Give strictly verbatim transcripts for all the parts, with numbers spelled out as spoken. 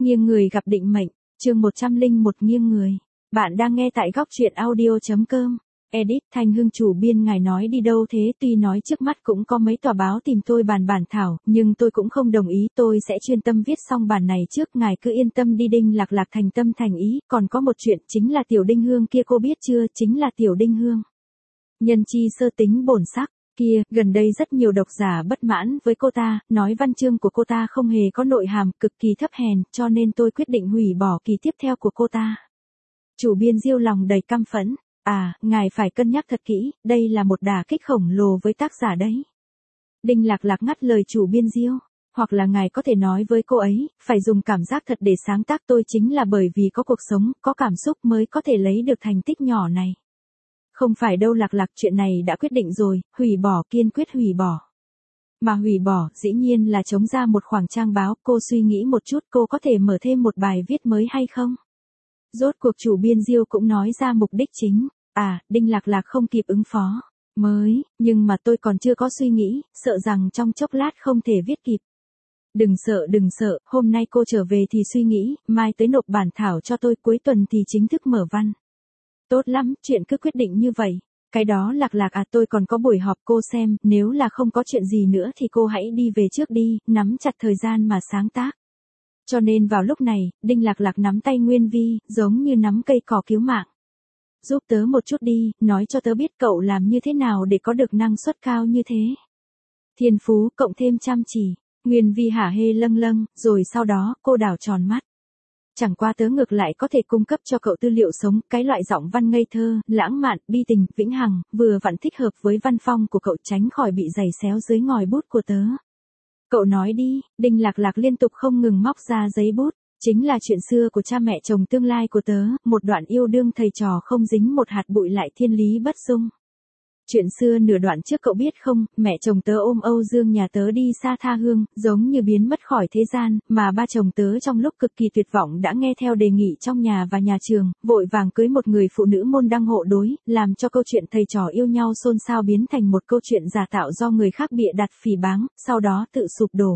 Nghiêng người gặp định mệnh, chương một trăm lẻ một nghiêng người. Bạn đang nghe tại góc truyện audio chấm com. Edit Thanh Hưng chủ biên ngài nói đi đâu thế, tuy nói trước mắt cũng có mấy tòa báo tìm tôi bàn bản thảo, nhưng tôi cũng không đồng ý, tôi sẽ chuyên tâm viết xong bản này trước, ngài cứ yên tâm đi. Đinh Lạc Lạc thành tâm thành ý, còn có một chuyện chính là Tiểu Đinh Hương kia, cô biết chưa, chính là Tiểu Đinh Hương. Nhân chi sơ tính bổn sắc. Kia, gần đây rất nhiều độc giả bất mãn với cô ta, nói văn chương của cô ta không hề có nội hàm, cực kỳ thấp hèn, cho nên tôi quyết định hủy bỏ kỳ tiếp theo của cô ta. Chủ biên Diêu lòng đầy căm phẫn, à, ngài phải cân nhắc thật kỹ, đây là một đả kích khổng lồ với tác giả đấy. Đinh Lạc Lạc ngắt lời chủ biên Diêu, hoặc là ngài có thể nói với cô ấy, phải dùng cảm giác thật để sáng tác, tôi chính là bởi vì có cuộc sống, có cảm xúc mới có thể lấy được thành tích nhỏ này. Không phải đâu Lạc Lạc, chuyện này đã quyết định rồi, hủy bỏ, kiên quyết hủy bỏ. Mà hủy bỏ, dĩ nhiên là chống ra một khoảng trang báo, cô suy nghĩ một chút, cô có thể mở thêm một bài viết mới hay không? Rốt cuộc chủ biên Diêu cũng nói ra mục đích chính, à, Đinh Lạc Lạc không kịp ứng phó, mới, nhưng mà tôi còn chưa có suy nghĩ, sợ rằng trong chốc lát không thể viết kịp. Đừng sợ đừng sợ, hôm nay cô trở về thì suy nghĩ, mai tới nộp bản thảo cho tôi, cuối tuần thì chính thức mở văn. Tốt lắm, chuyện cứ quyết định như vậy. Cái đó Lạc Lạc à, tôi còn có buổi họp, cô xem, nếu là không có chuyện gì nữa thì cô hãy đi về trước đi, nắm chặt thời gian mà sáng tác. Cho nên vào lúc này, Đinh Lạc Lạc nắm tay Nguyên Vi, giống như nắm cây cỏ cứu mạng. Giúp tớ một chút đi, nói cho tớ biết cậu làm như thế nào để có được năng suất cao như thế. Thiên phú, cộng thêm chăm chỉ. Nguyên Vi hả hê lâng lâng, rồi sau đó, cô đảo tròn mắt. Chẳng qua tớ ngược lại có thể cung cấp cho cậu tư liệu sống, cái loại giọng văn ngây thơ, lãng mạn, bi tình, vĩnh hằng, vừa vặn thích hợp với văn phong của cậu, tránh khỏi bị giày xéo dưới ngòi bút của tớ. Cậu nói đi. Đinh Lạc Lạc liên tục không ngừng móc ra giấy bút, chính là chuyện xưa của cha mẹ chồng tương lai của tớ, một đoạn yêu đương thầy trò không dính một hạt bụi lại thiên lý bất dung. Chuyện xưa nửa đoạn trước cậu biết không, mẹ chồng tớ ôm Âu Dương nhà tớ đi xa tha hương, giống như biến mất khỏi thế gian, mà ba chồng tớ trong lúc cực kỳ tuyệt vọng đã nghe theo đề nghị trong nhà và nhà trường, vội vàng cưới một người phụ nữ môn đăng hộ đối, làm cho câu chuyện thầy trò yêu nhau xôn xao biến thành một câu chuyện giả tạo do người khác bịa đặt phỉ báng, sau đó tự sụp đổ.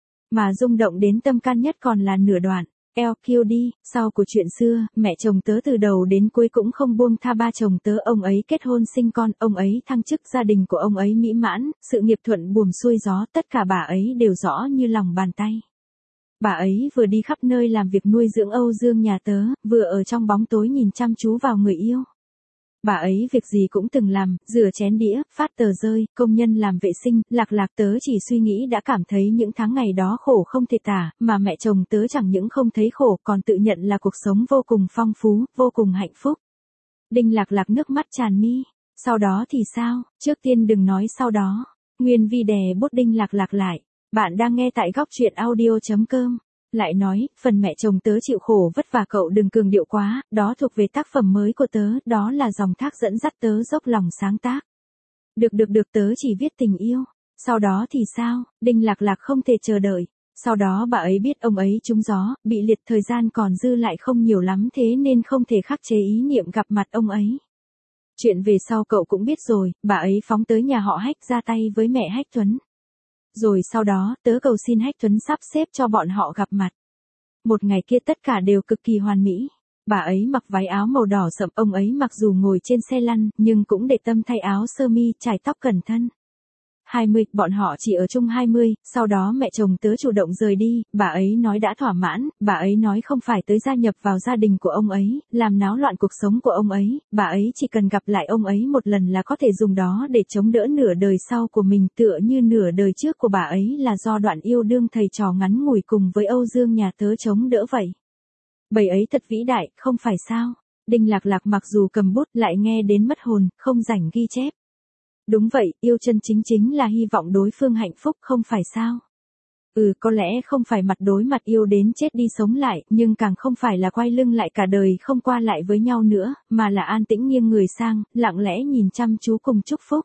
Mà rung động đến tâm can nhất còn là nửa đoạn. lờ quy đê, sau của chuyện xưa, mẹ chồng tớ từ đầu đến cuối cũng không buông tha ba chồng tớ, ông ấy kết hôn sinh con, ông ấy thăng chức, gia đình của ông ấy mỹ mãn, sự nghiệp thuận buồm xuôi gió, tất cả bà ấy đều rõ như lòng bàn tay. Bà ấy vừa đi khắp nơi làm việc nuôi dưỡng Âu Dương nhà tớ, vừa ở trong bóng tối nhìn chăm chú vào người yêu. Bà ấy việc gì cũng từng làm, rửa chén đĩa, phát tờ rơi, công nhân làm vệ sinh, Lạc Lạc tớ chỉ suy nghĩ đã cảm thấy những tháng ngày đó khổ không thể tả, mà mẹ chồng tớ chẳng những không thấy khổ còn tự nhận là cuộc sống vô cùng phong phú, vô cùng hạnh phúc. Đinh Lạc Lạc nước mắt tràn mi. Sau đó thì sao? Trước tiên đừng nói sau đó. Nguyên Vi đè bút Đinh Lạc Lạc lại. Bạn đang nghe tại góc truyện audio chấm com. Lại nói, phần mẹ chồng tớ chịu khổ vất vả cậu đừng cường điệu quá, đó thuộc về tác phẩm mới của tớ, đó là dòng thác dẫn dắt tớ dốc lòng sáng tác. Được được được, tớ chỉ viết tình yêu. Sau đó thì sao? Đinh Lạc Lạc không thể chờ đợi. Sau đó bà ấy biết ông ấy trúng gió, bị liệt, thời gian còn dư lại không nhiều lắm, thế nên không thể khắc chế ý niệm gặp mặt ông ấy. Chuyện về sau cậu cũng biết rồi, bà ấy phóng tới nhà họ Hách ra tay với mẹ Hách Tuấn. Rồi sau đó, tớ cầu xin Hách Tuấn sắp xếp cho bọn họ gặp mặt. Một ngày kia tất cả đều cực kỳ hoàn mỹ. Bà ấy mặc váy áo màu đỏ sậm, ông ấy mặc dù ngồi trên xe lăn, nhưng cũng để tâm thay áo sơ mi, chải tóc cẩn thận. hai mươi, bọn họ chỉ ở chung hai mươi, sau đó mẹ chồng tớ chủ động rời đi, bà ấy nói đã thỏa mãn, bà ấy nói không phải tới gia nhập vào gia đình của ông ấy, làm náo loạn cuộc sống của ông ấy, bà ấy chỉ cần gặp lại ông ấy một lần là có thể dùng đó để chống đỡ nửa đời sau của mình, tựa như nửa đời trước của bà ấy là do đoạn yêu đương thầy trò ngắn ngủi cùng với Âu Dương nhà tớ chống đỡ vậy. Bầy ấy thật vĩ đại, không phải sao? Đinh Lạc Lạc mặc dù cầm bút lại nghe đến mất hồn, không rảnh ghi chép. Đúng vậy, yêu chân chính chính là hy vọng đối phương hạnh phúc, không phải sao? Ừ, có lẽ không phải mặt đối mặt yêu đến chết đi sống lại, nhưng càng không phải là quay lưng lại cả đời không qua lại với nhau nữa, mà là an tĩnh nghiêng người sang, lặng lẽ nhìn chăm chú cùng chúc phúc.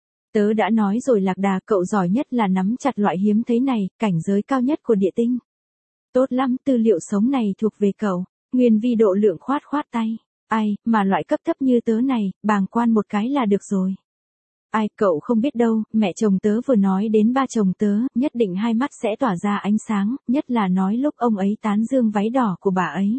Tớ đã nói rồi Lạc Đà, cậu giỏi nhất là nắm chặt loại hiếm thấy này, cảnh giới cao nhất của địa tinh. Tốt lắm, tư liệu sống này thuộc về cậu. Nguyên Vi độ lượng khoát khoát tay. Ai, mà loại cấp thấp như tớ này, bàng quan một cái là được rồi. Ai, cậu không biết đâu, mẹ chồng tớ vừa nói đến ba chồng tớ, nhất định hai mắt sẽ tỏa ra ánh sáng, nhất là nói lúc ông ấy tán dương váy đỏ của bà ấy.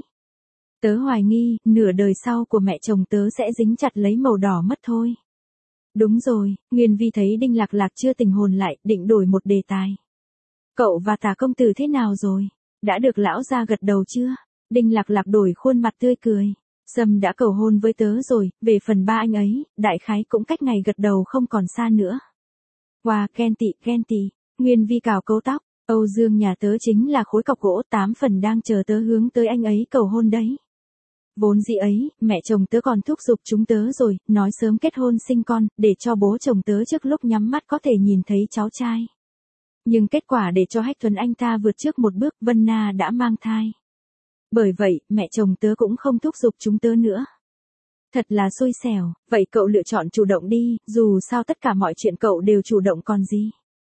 Tớ hoài nghi, nửa đời sau của mẹ chồng tớ sẽ dính chặt lấy màu đỏ mất thôi. Đúng rồi, Nguyên Vi thấy Đinh Lạc Lạc chưa tỉnh hồn lại, định đổi một đề tài. Cậu và Tả công tử thế nào rồi? Đã được lão gia gật đầu chưa? Đinh Lạc Lạc đổi khuôn mặt tươi cười. Sâm đã cầu hôn với tớ rồi, về phần ba anh ấy, đại khái cũng cách ngày gật đầu không còn xa nữa. Wow, ghen tị, ghen tị. Nguyên Vi cào cấu tóc, Âu Dương nhà tớ chính là khối cọc gỗ tám phần đang chờ tớ hướng tới anh ấy cầu hôn đấy. Vốn dĩ ấy, mẹ chồng tớ còn thúc giục chúng tớ rồi, nói sớm kết hôn sinh con, để cho bố chồng tớ trước lúc nhắm mắt có thể nhìn thấy cháu trai. Nhưng kết quả để cho Hách Tuấn anh ta vượt trước một bước, Vân Na đã mang thai. Bởi vậy, mẹ chồng tớ cũng không thúc giục chúng tớ nữa. Thật là xui xẻo, vậy cậu lựa chọn chủ động đi, dù sao tất cả mọi chuyện cậu đều chủ động còn gì.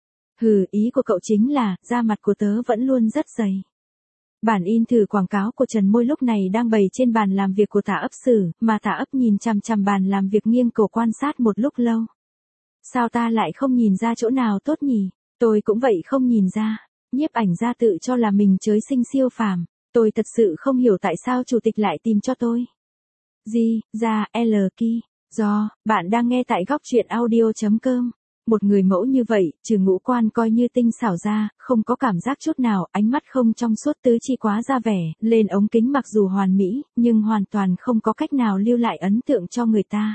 Hừ, ý của cậu chính là, da mặt của tớ vẫn luôn rất dày. Bản in thử quảng cáo của Trần Môi lúc này đang bày trên bàn làm việc của Tả ấp Sử, mà Tả ấp nhìn chằm chằm bàn làm việc nghiêng cổ quan sát một lúc lâu. Sao ta lại không nhìn ra chỗ nào tốt nhỉ? Tôi cũng vậy không nhìn ra. Nhiếp ảnh gia tự cho là mình chới sinh siêu phàm. Tôi thật sự không hiểu tại sao chủ tịch lại tìm cho tôi. Gì, ra, L Ki. Do, bạn đang nghe tại góc truyện audio chấm com. Một người mẫu như vậy, trừ ngũ quan coi như tinh xảo ra, không có cảm giác chút nào, ánh mắt không trong suốt tứ chi quá ra vẻ, lên ống kính mặc dù hoàn mỹ, nhưng hoàn toàn không có cách nào lưu lại ấn tượng cho người ta.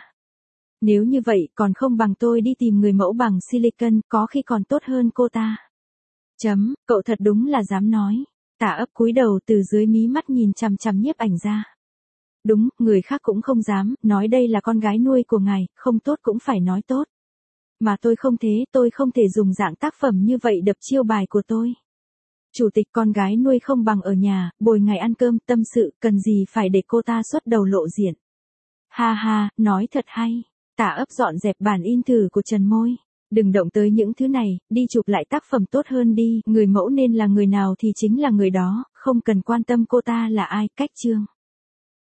Nếu như vậy, còn không bằng tôi đi tìm người mẫu bằng silicon, có khi còn tốt hơn cô ta. Chấm, cậu thật đúng là dám nói. Tả ấp cúi đầu từ dưới mí mắt nhìn chằm chằm nhiếp ảnh ra. Đúng, người khác cũng không dám, nói đây là con gái nuôi của ngài, không tốt cũng phải nói tốt. Mà tôi không thế, tôi không thể dùng dạng tác phẩm như vậy đập chiêu bài của tôi. Chủ tịch con gái nuôi không bằng ở nhà, bồi ngày ăn cơm, tâm sự, cần gì phải để cô ta xuất đầu lộ diện. Ha ha, nói thật hay. Tả ấp dọn dẹp bản in thử của Trần Môi. Đừng động tới những thứ này, đi chụp lại tác phẩm tốt hơn đi, người mẫu nên là người nào thì chính là người đó, không cần quan tâm cô ta là ai, cách chương.